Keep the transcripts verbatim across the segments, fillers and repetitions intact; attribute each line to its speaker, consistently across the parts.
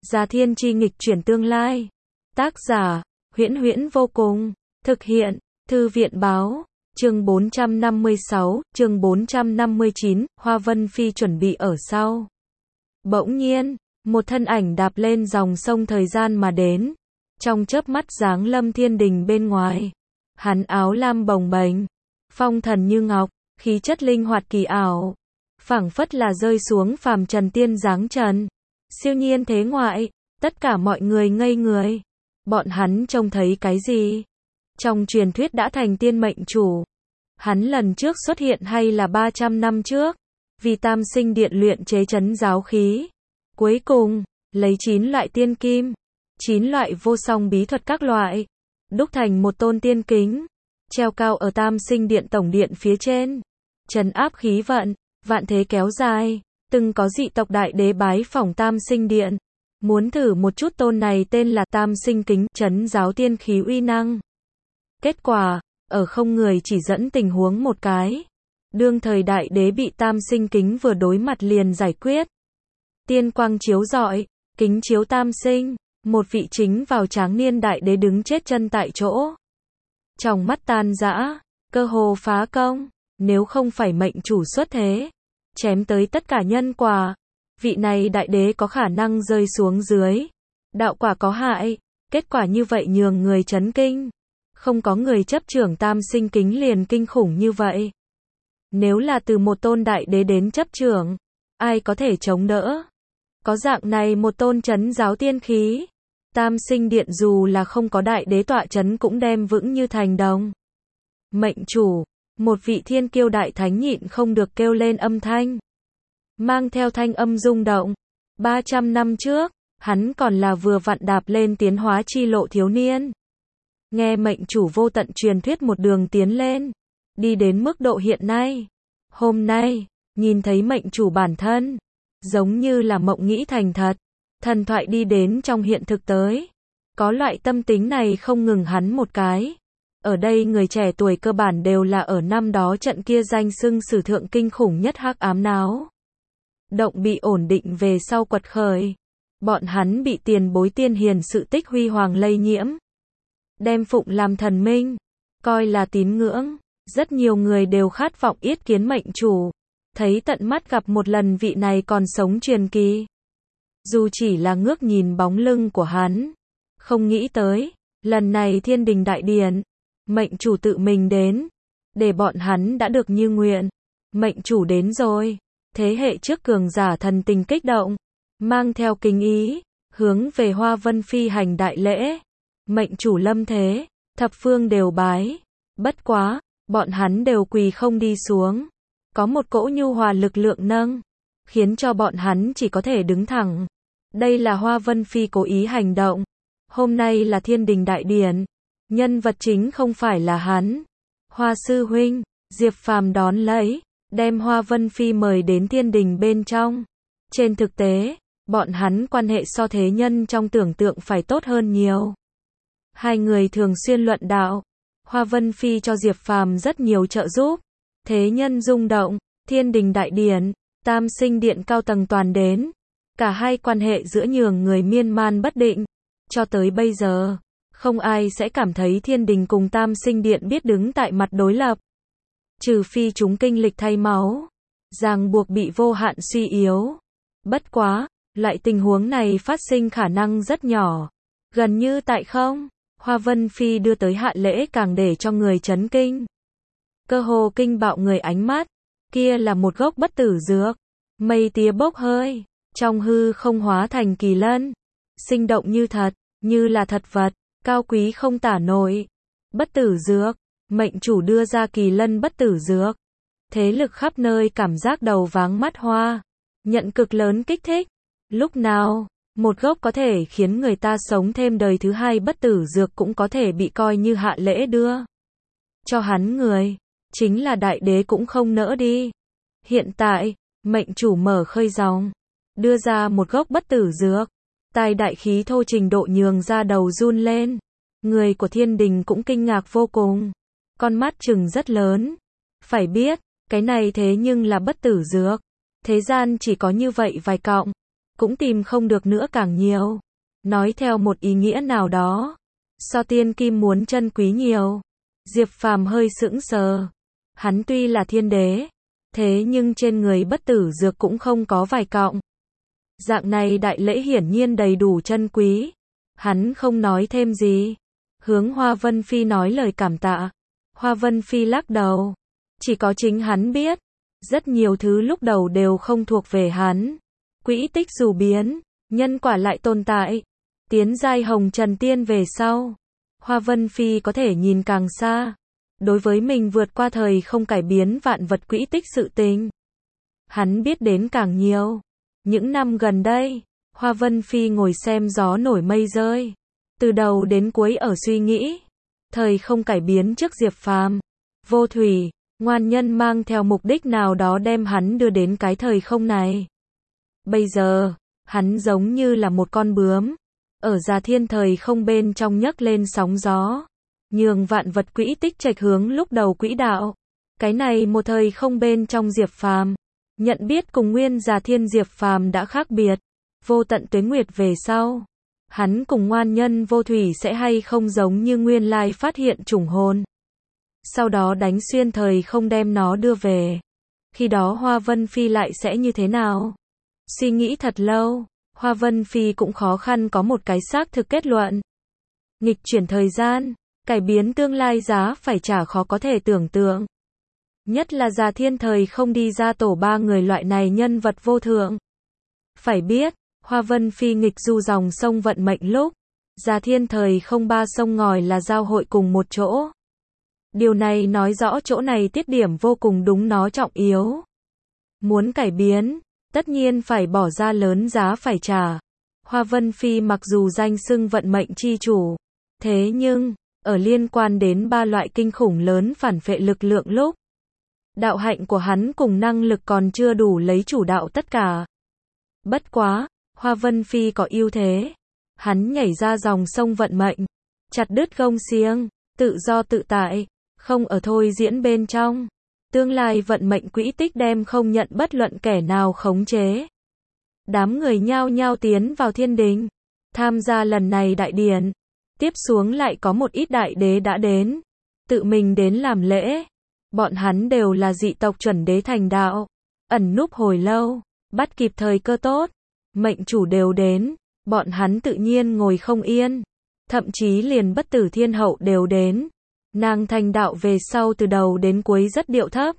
Speaker 1: Gia thiên chi nghịch chuyển tương lai. Tác giả, Huyễn Huyễn vô cùng. Thực hiện, Thư viện báo. Chương bốn trăm năm mươi sáu, chương bốn trăm năm mươi chín, Hoa Vân Phi chuẩn bị ở sau. Bỗng nhiên, một thân ảnh đạp lên dòng sông thời gian mà đến. Trong chớp mắt giáng lâm thiên đình bên ngoài. Hắn áo lam bồng bềnh, phong thần như ngọc, khí chất linh hoạt kỳ ảo. Phảng phất là rơi xuống phàm trần tiên giáng trần. Siêu nhiên thế ngoại, tất cả mọi người ngây người. Bọn hắn trông thấy cái gì? Trong truyền thuyết đã thành tiên mệnh chủ. Hắn lần trước xuất hiện hay là ba trăm năm trước? Vì tam sinh điện luyện chế trấn giáo khí. Cuối cùng, lấy chín loại tiên kim, chín loại vô song bí thuật các loại, đúc thành một tôn tiên kính, treo cao ở tam sinh điện tổng điện phía trên. Trấn áp khí vận, vạn thế kéo dài. Từng có dị tộc đại đế bái phỏng tam sinh điện. Muốn thử một chút tôn này tên là tam sinh kính, trấn giáo tiên khí uy năng. Kết quả, ở không người chỉ dẫn tình huống một cái. Đương thời đại đế bị tam sinh kính vừa đối mặt liền giải quyết. Tiên quang chiếu rọi, kính chiếu tam sinh, một vị chính vào tráng niên đại đế đứng chết chân tại chỗ. Trong mắt tan rã, cơ hồ phá công, nếu không phải mệnh chủ xuất thế, chém tới tất cả nhân quả, vị này đại đế có khả năng rơi xuống dưới. Đạo quả có hại, kết quả như vậy nhường người chấn kinh. Không có người chấp trưởng tam sinh kính liền kinh khủng như vậy. Nếu là từ một tôn đại đế đến chấp trưởng, ai có thể chống đỡ? Có dạng này một tôn trấn giáo tiên khí, tam sinh điện dù là không có đại đế tọa trấn cũng đem vững như thành đồng. Mệnh chủ, một vị thiên kiêu đại thánh nhịn không được kêu lên âm thanh. Mang theo thanh âm rung động. ba trăm năm trước, hắn còn là vừa vặn đạp lên tiến hóa chi lộ thiếu niên. Nghe mệnh chủ vô tận truyền thuyết một đường tiến lên, đi đến mức độ hiện nay. Hôm nay, nhìn thấy mệnh chủ bản thân, giống như là mộng nghĩ thành thật, thần thoại đi đến trong hiện thực tới. Có loại tâm tính này không ngừng hắn một cái. Ở đây người trẻ tuổi cơ bản đều là ở năm đó trận kia danh xưng sử thượng kinh khủng nhất hắc ám náo động bị ổn định về sau quật khởi. Bọn hắn bị tiền bối tiên hiền sự tích huy hoàng lây nhiễm. Đem phụng làm thần minh, coi là tín ngưỡng. Rất nhiều người đều khát vọng yết kiến mệnh chủ. Thấy tận mắt gặp một lần vị này còn sống truyền kỳ. Dù chỉ là ngước nhìn bóng lưng của hắn. Không nghĩ tới, lần này thiên đình đại điện, mệnh chủ tự mình đến. Để bọn hắn đã được như nguyện. Mệnh chủ đến rồi. Thế hệ trước cường giả thần tình kích động. Mang theo kính ý, hướng về Hoa Vân Phi hành đại lễ. Mệnh chủ lâm thế, thập phương đều bái. Bất quá, bọn hắn đều quỳ không đi xuống. Có một cỗ nhu hòa lực lượng nâng, khiến cho bọn hắn chỉ có thể đứng thẳng. Đây là Hoa Vân Phi cố ý hành động. Hôm nay là thiên đình đại điển. Nhân vật chính không phải là hắn. Hoa sư huynh, Diệp Phàm đón lấy, đem Hoa Vân Phi mời đến thiên đình bên trong. Trên thực tế, bọn hắn quan hệ so thế nhân trong tưởng tượng phải tốt hơn nhiều. Hai người thường xuyên luận đạo. Hoa Vân Phi cho Diệp Phàm rất nhiều trợ giúp. Thế nhân rung động, thiên đình đại điển, tam sinh điện cao tầng toàn đến. Cả hai quan hệ giữa nhường người miên man bất định. Cho tới bây giờ, không ai sẽ cảm thấy thiên đình cùng tam sinh điện biết đứng tại mặt đối lập. Trừ phi chúng kinh lịch thay máu, ràng buộc bị vô hạn suy yếu. Bất quá, loại tình huống này phát sinh khả năng rất nhỏ. Gần như tại không. Hoa Vân Phi đưa tới hạ lễ càng để cho người chấn kinh. Cơ hồ kinh bạo người ánh mắt. Kia là một gốc bất tử dược. Mây tía bốc hơi. Trong hư không hóa thành kỳ lân. Sinh động như thật, như là thật vật. Cao quý không tả nổi. Bất tử dược. Mệnh chủ đưa ra kỳ lân bất tử dược. Thế lực khắp nơi cảm giác đầu váng mắt hoa. Nhận cực lớn kích thích. Lúc nào, một gốc có thể khiến người ta sống thêm đời thứ hai bất tử dược cũng có thể bị coi như hạ lễ đưa cho hắn người. Chính là đại đế cũng không nỡ đi. Hiện tại, mệnh chủ mở khơi dòng. Đưa ra một gốc bất tử dược. Tài đại khí thô trình độ nhường ra đầu run lên. Người của thiên đình cũng kinh ngạc vô cùng. Con mắt trừng rất lớn. Phải biết, cái này thế nhưng là bất tử dược. Thế gian chỉ có như vậy vài cọng. cũng tìm không được nữa càng nhiều. Nói theo một ý nghĩa nào đó, so tiên kim muốn chân quý nhiều. Diệp Phàm hơi sững sờ. Hắn tuy là thiên đế, thế nhưng trên người bất tử dược cũng không có vài cọng. Dạng này đại lễ hiển nhiên đầy đủ chân quý. Hắn không nói thêm gì. Hướng Hoa Vân Phi nói lời cảm tạ. Hoa Vân Phi lắc đầu. Chỉ có chính hắn biết. Rất nhiều thứ lúc đầu đều không thuộc về hắn. Quỹ tích dù biến, nhân quả lại tồn tại. Tiến giai hồng trần tiên về sau, Hoa Vân Phi có thể nhìn càng xa. Đối với mình vượt qua thời không cải biến vạn vật quỹ tích sự tình, hắn biết đến càng nhiều. Những năm gần đây, Hoa Vân Phi ngồi xem gió nổi mây rơi. Từ đầu đến cuối ở suy nghĩ. Thời không cải biến trước Diệp Phàm, Vô Thủy, ngoan nhân mang theo mục đích nào đó đem hắn đưa đến cái thời không này. Bây giờ, hắn giống như là một con bướm. Ở Già Thiên thời không bên trong nhấc lên sóng gió. Nhường vạn vật quỹ tích trạch hướng lúc đầu quỹ đạo. Cái này một thời không bên trong Diệp Phàm. Nhận biết cùng nguyên Già Thiên Diệp Phàm đã khác biệt. Vô tận tuế nguyệt về sau. Hắn cùng ngoan nhân Vô Thủy sẽ hay không giống như nguyên lai phát hiện trùng hồn. Sau đó đánh xuyên thời không đem nó đưa về. Khi đó Hoa Vân Phi lại sẽ như thế nào? Suy nghĩ thật lâu, Hoa Vân Phi cũng khó khăn có một cái xác thực kết luận. Nghịch chuyển thời gian, cải biến tương lai giá phải trả khó có thể tưởng tượng. Nhất là Già Thiên thời không đi ra tổ ba người loại này nhân vật vô thượng. Phải biết, Hoa Vân Phi nghịch du dòng sông vận mệnh lúc, Già Thiên thời không ba sông ngòi là giao hội cùng một chỗ. Điều này nói rõ chỗ này tiết điểm vô cùng đúng nó trọng yếu. Muốn cải biến, tất nhiên phải bỏ ra lớn giá phải trả. Hoa Vân Phi mặc dù danh xưng vận mệnh chi chủ, thế nhưng, ở liên quan đến ba loại kinh khủng lớn phản phệ lực lượng lúc, đạo hạnh của hắn cùng năng lực còn chưa đủ lấy chủ đạo tất cả. Bất quá, Hoa Vân Phi có ưu thế. Hắn nhảy ra dòng sông vận mệnh, chặt đứt gông xiềng, tự do tự tại, không ở thôi diễn bên trong. Tương lai vận mệnh quỹ tích đem không nhận bất luận kẻ nào khống chế. Đám người nhao nhao tiến vào thiên đình, tham gia lần này đại điển. Tiếp xuống lại có một ít đại đế đã đến, tự mình đến làm lễ. Bọn hắn đều là dị tộc chuẩn đế thành đạo, ẩn núp hồi lâu, bắt kịp thời cơ tốt. Mệnh chủ đều đến, bọn hắn tự nhiên ngồi không yên. Thậm chí liền bất tử thiên hậu đều đến. Nàng thành đạo về sau từ đầu đến cuối rất điệu thấp.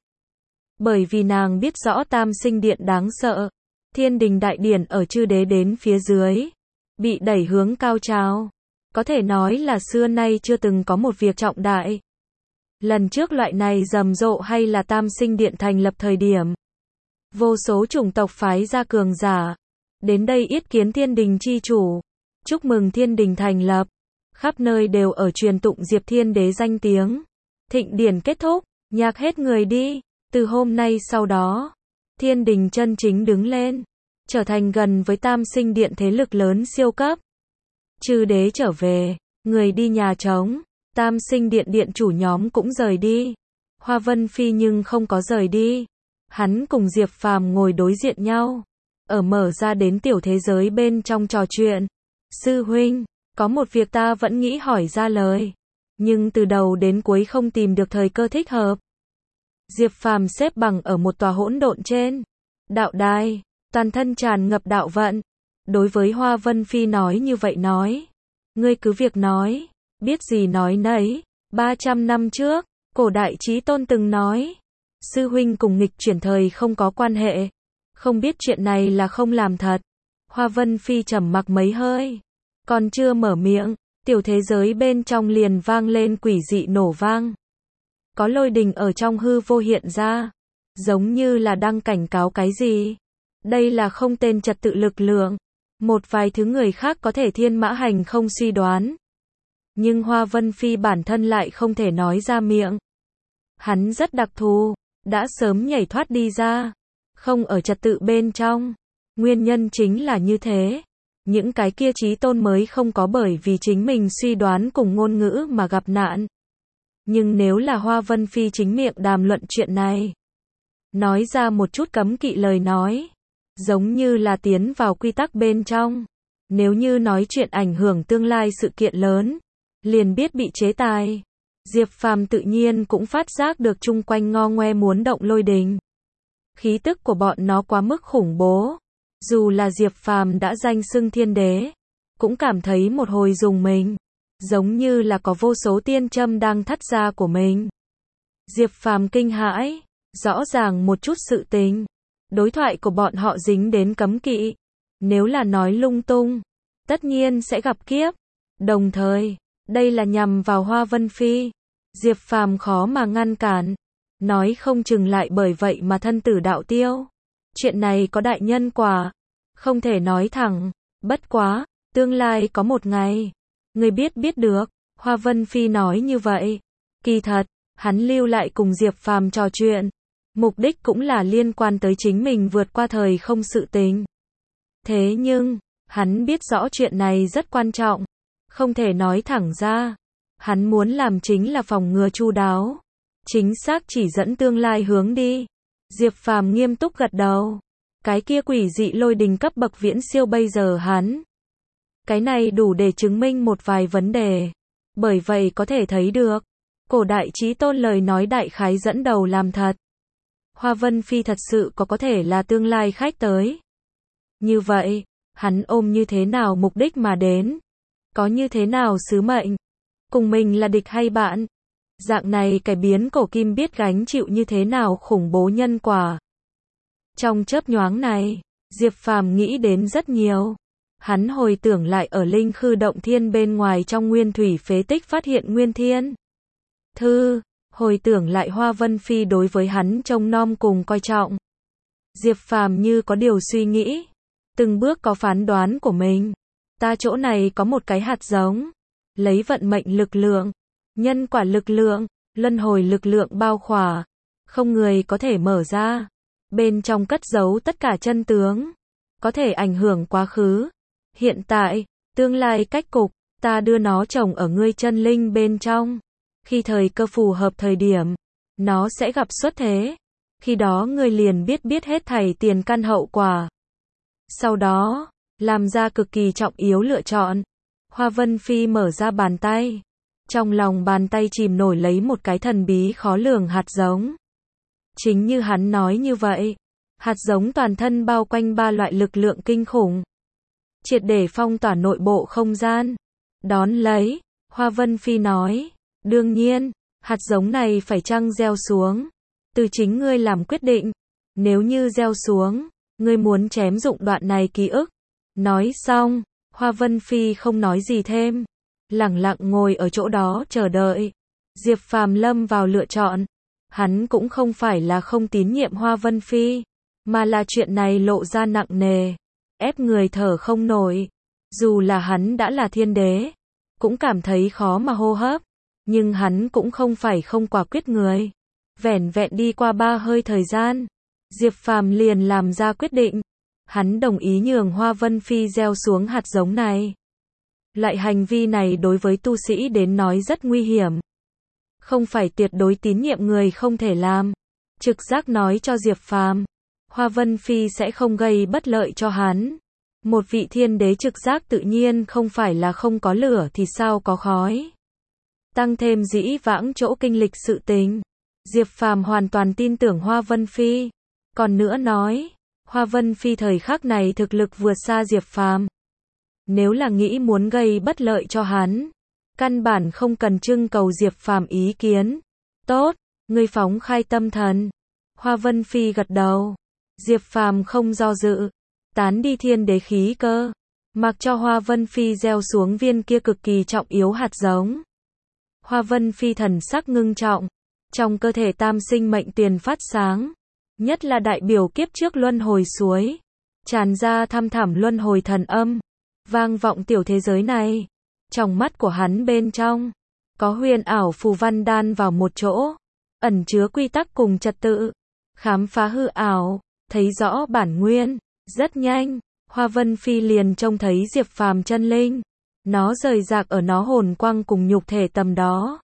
Speaker 1: Bởi vì nàng biết rõ tam sinh điện đáng sợ. Thiên đình đại điển ở chư đế đến phía dưới, bị đẩy hướng cao trào. Có thể nói là xưa nay chưa từng có một việc trọng đại. Lần trước loại này rầm rộ hay là tam sinh điện thành lập thời điểm. Vô số chủng tộc phái ra cường giả. Đến đây yết kiến thiên đình chi chủ. Chúc mừng thiên đình thành lập. Khắp nơi đều ở truyền tụng Diệp Thiên Đế danh tiếng. Thịnh điển kết thúc, nhạc hết người đi. Từ hôm nay sau đó, thiên đình chân chính đứng lên, trở thành gần với tam sinh điện thế lực lớn siêu cấp. Chư đế trở về, người đi nhà trống, tam sinh điện điện chủ nhóm cũng rời đi. Hoa Vân Phi nhưng không có rời đi. Hắn cùng Diệp Phàm ngồi đối diện nhau, ở mở ra đến tiểu thế giới bên trong trò chuyện. Sư huynh, có một việc ta vẫn nghĩ hỏi ra lời, nhưng từ đầu đến cuối không tìm được thời cơ thích hợp. Diệp Phàm xếp bằng ở một tòa hỗn độn trên đạo đài, toàn thân tràn ngập đạo vận. Đối với Hoa Vân Phi nói như vậy nói, ngươi cứ việc nói, biết gì nói nấy. ba trăm năm trước, cổ đại chí tôn từng nói, sư huynh cùng nghịch chuyển thời không có quan hệ, không biết chuyện này là không làm thật. Hoa Vân Phi trầm mặc mấy hơi, còn chưa mở miệng, tiểu thế giới bên trong liền vang lên quỷ dị nổ vang. Có lôi đình ở trong hư vô hiện ra, giống như là đang cảnh cáo cái gì. Đây là không tên trật tự lực lượng, một vài thứ người khác có thể thiên mã hành không suy đoán. Nhưng Hoa Vân Phi bản thân lại không thể nói ra miệng. Hắn rất đặc thù, đã sớm nhảy thoát đi ra, không ở trật tự bên trong. Nguyên nhân chính là như thế. Những cái kia chí tôn mới không có bởi vì chính mình suy đoán cùng ngôn ngữ mà gặp nạn. Nhưng nếu là Hoa Vân Phi chính miệng đàm luận chuyện này, nói ra một chút cấm kỵ lời nói, giống như là tiến vào quy tắc bên trong. Nếu như nói chuyện ảnh hưởng tương lai sự kiện lớn, liền biết bị chế tài. Diệp Phàm tự nhiên cũng phát giác được chung quanh ngo ngoe muốn động lôi đình. Khí tức của bọn nó quá mức khủng bố. Dù là Diệp Phàm đã danh xưng thiên đế, cũng cảm thấy một hồi rùng mình. Giống như là có vô số tiên châm đang thắt ra của mình. Diệp Phàm kinh hãi, rõ ràng một chút sự tình. Đối thoại của bọn họ dính đến cấm kỵ. Nếu là nói lung tung, tất nhiên sẽ gặp kiếp. Đồng thời, đây là nhằm vào Hoa Vân Phi. Diệp Phàm khó mà ngăn cản. Nói không chừng lại bởi vậy mà thân tử đạo tiêu. Chuyện này có đại nhân quả. Không thể nói thẳng. Bất quá, tương lai có một ngày. Người biết biết được. Hoa Vân Phi nói như vậy. Kỳ thật, hắn lưu lại cùng Diệp Phàm trò chuyện. Mục đích cũng là liên quan tới chính mình vượt qua thời không sự tình. Thế nhưng, hắn biết rõ chuyện này rất quan trọng. Không thể nói thẳng ra. Hắn muốn làm chính là phòng ngừa chu đáo. Chính xác chỉ dẫn tương lai hướng đi. Diệp Phàm nghiêm túc gật đầu. Cái kia quỷ dị lôi đình cấp bậc viễn siêu bây giờ hắn. Cái này đủ để chứng minh một vài vấn đề. Bởi vậy có thể thấy được. Cổ đại chí tôn lời nói đại khái dẫn đầu làm thật. Hoa Vân Phi thật sự có có thể là tương lai khách tới. Như vậy, hắn ôm như thế nào mục đích mà đến? Có như thế nào sứ mệnh? Cùng mình là địch hay bạn? Dạng này cải biến cổ kim biết gánh chịu như thế nào khủng bố nhân quả. Trong chớp nhoáng này, Diệp Phàm nghĩ đến rất nhiều. Hắn hồi tưởng lại ở linh khư động thiên bên ngoài trong nguyên thủy phế tích phát hiện nguyên thiên thư, hồi tưởng lại Hoa Vân Phi đối với hắn trông nom cùng coi trọng. Diệp Phàm như có điều suy nghĩ, từng bước có phán đoán của mình. Ta chỗ này có một cái hạt giống, lấy vận mệnh lực lượng, nhân quả lực lượng, luân hồi lực lượng bao khỏa, không người có thể mở ra. Bên trong cất giấu tất cả chân tướng, có thể ảnh hưởng quá khứ, hiện tại, tương lai cách cục. Ta đưa nó trồng ở ngươi chân linh bên trong. Khi thời cơ phù hợp thời điểm, nó sẽ gặp xuất thế. Khi đó ngươi liền biết biết hết thảy tiền căn hậu quả. Sau đó, làm ra cực kỳ trọng yếu lựa chọn. Hoa Vân Phi mở ra bàn tay. Trong lòng bàn tay chìm nổi lấy một cái thần bí khó lường hạt giống. Chính như hắn nói như vậy, hạt giống toàn thân bao quanh ba loại lực lượng kinh khủng. Triệt để phong tỏa nội bộ không gian. Đón lấy, Hoa Vân Phi nói, đương nhiên, hạt giống này phải chăng gieo xuống. Từ chính ngươi làm quyết định. Nếu như gieo xuống, ngươi muốn chém dụng đoạn này ký ức. Nói xong, Hoa Vân Phi không nói gì thêm. Lẳng lặng ngồi ở chỗ đó chờ đợi. Diệp Phàm lâm vào lựa chọn. Hắn cũng không phải là không tín nhiệm Hoa Vân Phi, mà là chuyện này lộ ra nặng nề, ép người thở không nổi. Dù là hắn đã là thiên đế, cũng cảm thấy khó mà hô hấp, nhưng hắn cũng không phải không quả quyết người. Vẻn vẹn đi qua ba hơi thời gian, Diệp Phàm liền làm ra quyết định. Hắn đồng ý nhường Hoa Vân Phi gieo xuống hạt giống này. Loại hành vi này đối với tu sĩ đến nói rất nguy hiểm. Không phải tuyệt đối tín nhiệm người không thể làm. Trực giác nói cho Diệp Phàm, Hoa Vân Phi sẽ không gây bất lợi cho hắn. Một vị thiên đế trực giác tự nhiên không phải là không có lửa thì sao có khói. Tăng thêm dĩ vãng chỗ kinh lịch sự tình, Diệp Phàm hoàn toàn tin tưởng Hoa Vân Phi. Còn nữa nói, Hoa Vân Phi thời khắc này thực lực vượt xa Diệp Phàm. Nếu là nghĩ muốn gây bất lợi cho hắn, căn bản không cần trưng cầu Diệp Phàm ý kiến. Tốt, ngươi phóng khai tâm thần. Hoa Vân Phi gật đầu. Diệp Phàm không do dự, tán đi thiên đế khí cơ, mặc cho Hoa Vân Phi gieo xuống viên kia cực kỳ trọng yếu hạt giống. Hoa Vân Phi thần sắc ngưng trọng, trong cơ thể tam sinh mệnh tiền phát sáng, nhất là đại biểu kiếp trước luân hồi suối, tràn ra thăm thẳm luân hồi thần âm, vang vọng tiểu thế giới này. Trong mắt của hắn bên trong, có huyền ảo phù văn đan vào một chỗ, ẩn chứa quy tắc cùng trật tự, khám phá hư ảo, thấy rõ bản nguyên. Rất nhanh, Hoa Vân Phi liền trông thấy Diệp Phàm chân linh, nó rời rạc ở nó hồn quang cùng nhục thể tầm đó.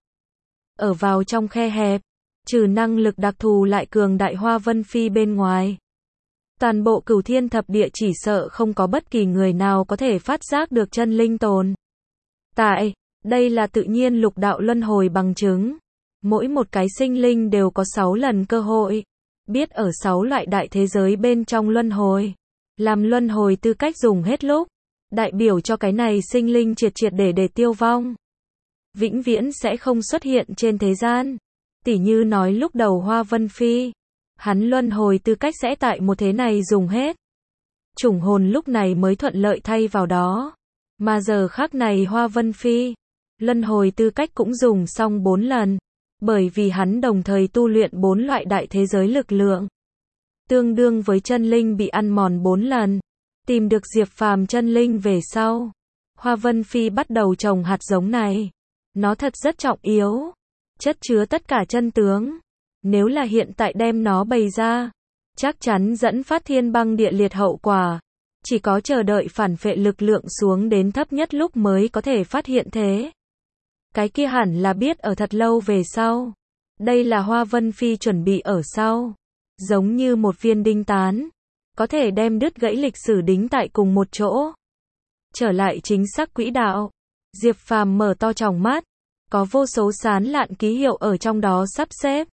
Speaker 1: Ở vào trong khe hẹp, trừ năng lực đặc thù lại cường đại Hoa Vân Phi bên ngoài, Toàn bộ Cửu Thiên Thập Địa chỉ sợ không có bất kỳ người nào có thể phát giác được chân linh tồn tại. Đây là tự nhiên lục đạo luân hồi bằng chứng. Mỗi một cái sinh linh đều có sáu lần cơ hội biết ở sáu loại đại thế giới bên trong luân hồi. Làm luân hồi tư cách dùng hết lúc, đại biểu cho cái này sinh linh triệt triệt để để tiêu vong. Vĩnh viễn sẽ không xuất hiện trên thế gian. Tỉ như nói lúc đầu Hoa Vân Phi, hắn luân hồi tư cách sẽ tại một thế này dùng hết. Chủng hồn lúc này mới thuận lợi thay vào đó. Mà giờ khắc này Hoa Vân Phi, luân hồi tư cách cũng dùng xong bốn lần. Bởi vì hắn đồng thời tu luyện bốn loại đại thế giới lực lượng. Tương đương với chân linh bị ăn mòn bốn lần. Tìm được Diệp Phàm chân linh về sau, Hoa Vân Phi bắt đầu trồng hạt giống này. Nó thật rất trọng yếu, chất chứa tất cả chân tướng. Nếu là hiện tại đem nó bày ra, chắc chắn dẫn phát thiên băng địa liệt hậu quả. Chỉ có chờ đợi phản phệ lực lượng xuống đến thấp nhất lúc mới có thể phát hiện thế. Cái kia hẳn là biết ở thật lâu về sau. Đây là Hoa Vân Phi chuẩn bị ở sau. Giống như một viên đinh tán, có thể đem đứt gãy lịch sử đính tại cùng một chỗ. Trở lại chính xác quỹ đạo, Diệp Phàm mở to tròng mắt, có vô số sán lạn ký hiệu ở trong đó sắp xếp.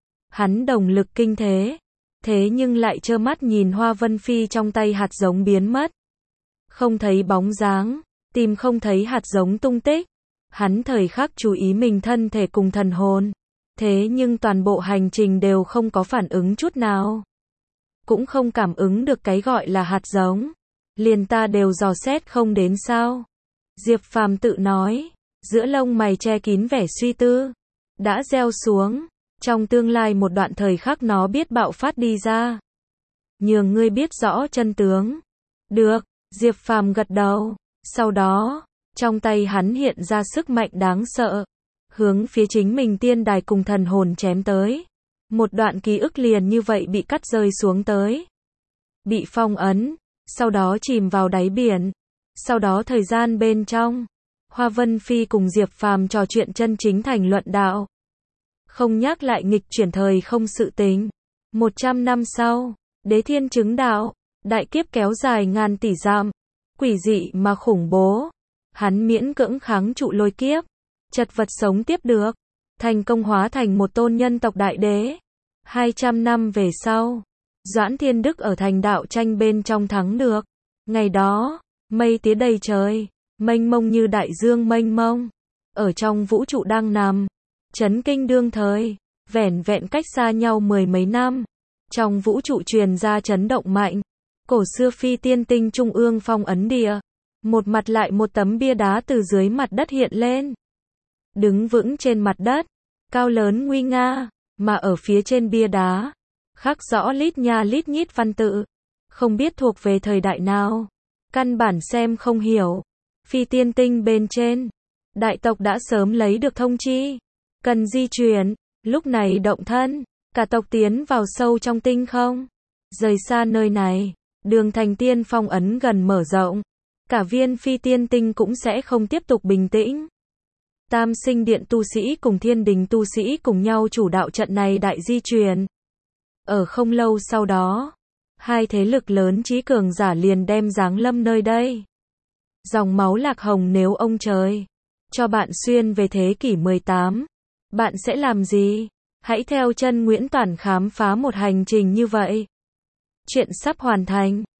Speaker 1: Hắn đồng lực kinh thế, thế nhưng lại trơ mắt nhìn Hoa Vân Phi trong tay hạt giống biến mất. Không thấy bóng dáng, tìm không thấy hạt giống tung tích. Hắn thời khắc chú ý mình thân thể cùng thần hồn. Thế nhưng toàn bộ hành trình đều không có phản ứng chút nào. Cũng không cảm ứng được cái gọi là hạt giống. Liền ta đều dò xét không đến sao. Diệp Phàm tự nói, giữa lông mày che kín vẻ suy tư. Đã gieo xuống, trong tương lai một đoạn thời khắc nó biết bạo phát đi ra. Nhường ngươi biết rõ chân tướng. Được, Diệp Phàm gật đầu. Sau đó, trong tay hắn hiện ra sức mạnh đáng sợ. Hướng phía chính mình tiên đài cùng thần hồn chém tới. Một đoạn ký ức liền như vậy bị cắt rơi xuống tới. Bị phong ấn, sau đó chìm vào đáy biển. Sau đó thời gian bên trong, Hoa Vân Phi cùng Diệp Phàm trò chuyện chân chính thành luận đạo. Không nhắc lại nghịch chuyển thời không sự tình. Một trăm năm sau, Đế Thiên chứng đạo, đại kiếp kéo dài ngàn tỷ dặm, quỷ dị mà khủng bố. Hắn miễn cưỡng kháng trụ lôi kiếp, chật vật sống tiếp được, thành công hóa thành một tôn nhân tộc đại đế. Hai trăm năm về sau, Doãn Thiên Đức ở thành đạo tranh bên trong thắng được. Ngày đó, mây tía đầy trời, mênh mông như đại dương mênh mông, ở trong vũ trụ đang nằm, chấn kinh đương thời, vẻn vẹn cách xa nhau mười mấy năm. Trong vũ trụ truyền ra chấn động mạnh, cổ xưa phi tiên tinh trung ương phong ấn địa. Một mặt lại một tấm bia đá từ dưới mặt đất hiện lên. Đứng vững trên mặt đất, cao lớn nguy nga, mà ở phía trên bia đá, khắc rõ lít nha lít nhít văn tự. Không biết thuộc về thời đại nào, căn bản xem không hiểu. Phi tiên tinh bên trên, đại tộc đã sớm lấy được thông chi, cần di chuyển, lúc này động thân, cả tộc tiến vào sâu trong tinh không. Rời xa nơi này, đường thành tiên phong ấn gần mở rộng. Cả viên phi tiên tinh cũng sẽ không tiếp tục bình tĩnh. Tam sinh điện tu sĩ cùng thiên đình tu sĩ cùng nhau chủ đạo trận này đại di truyền. Ở không lâu sau đó, hai thế lực lớn trí cường giả liền đem giáng lâm nơi đây. Dòng máu lạc hồng nếu ông trời cho bạn xuyên về thế kỷ mười tám, bạn sẽ làm gì? Hãy theo chân Nguyễn Toản khám phá một hành trình như vậy. Chuyện sắp hoàn thành.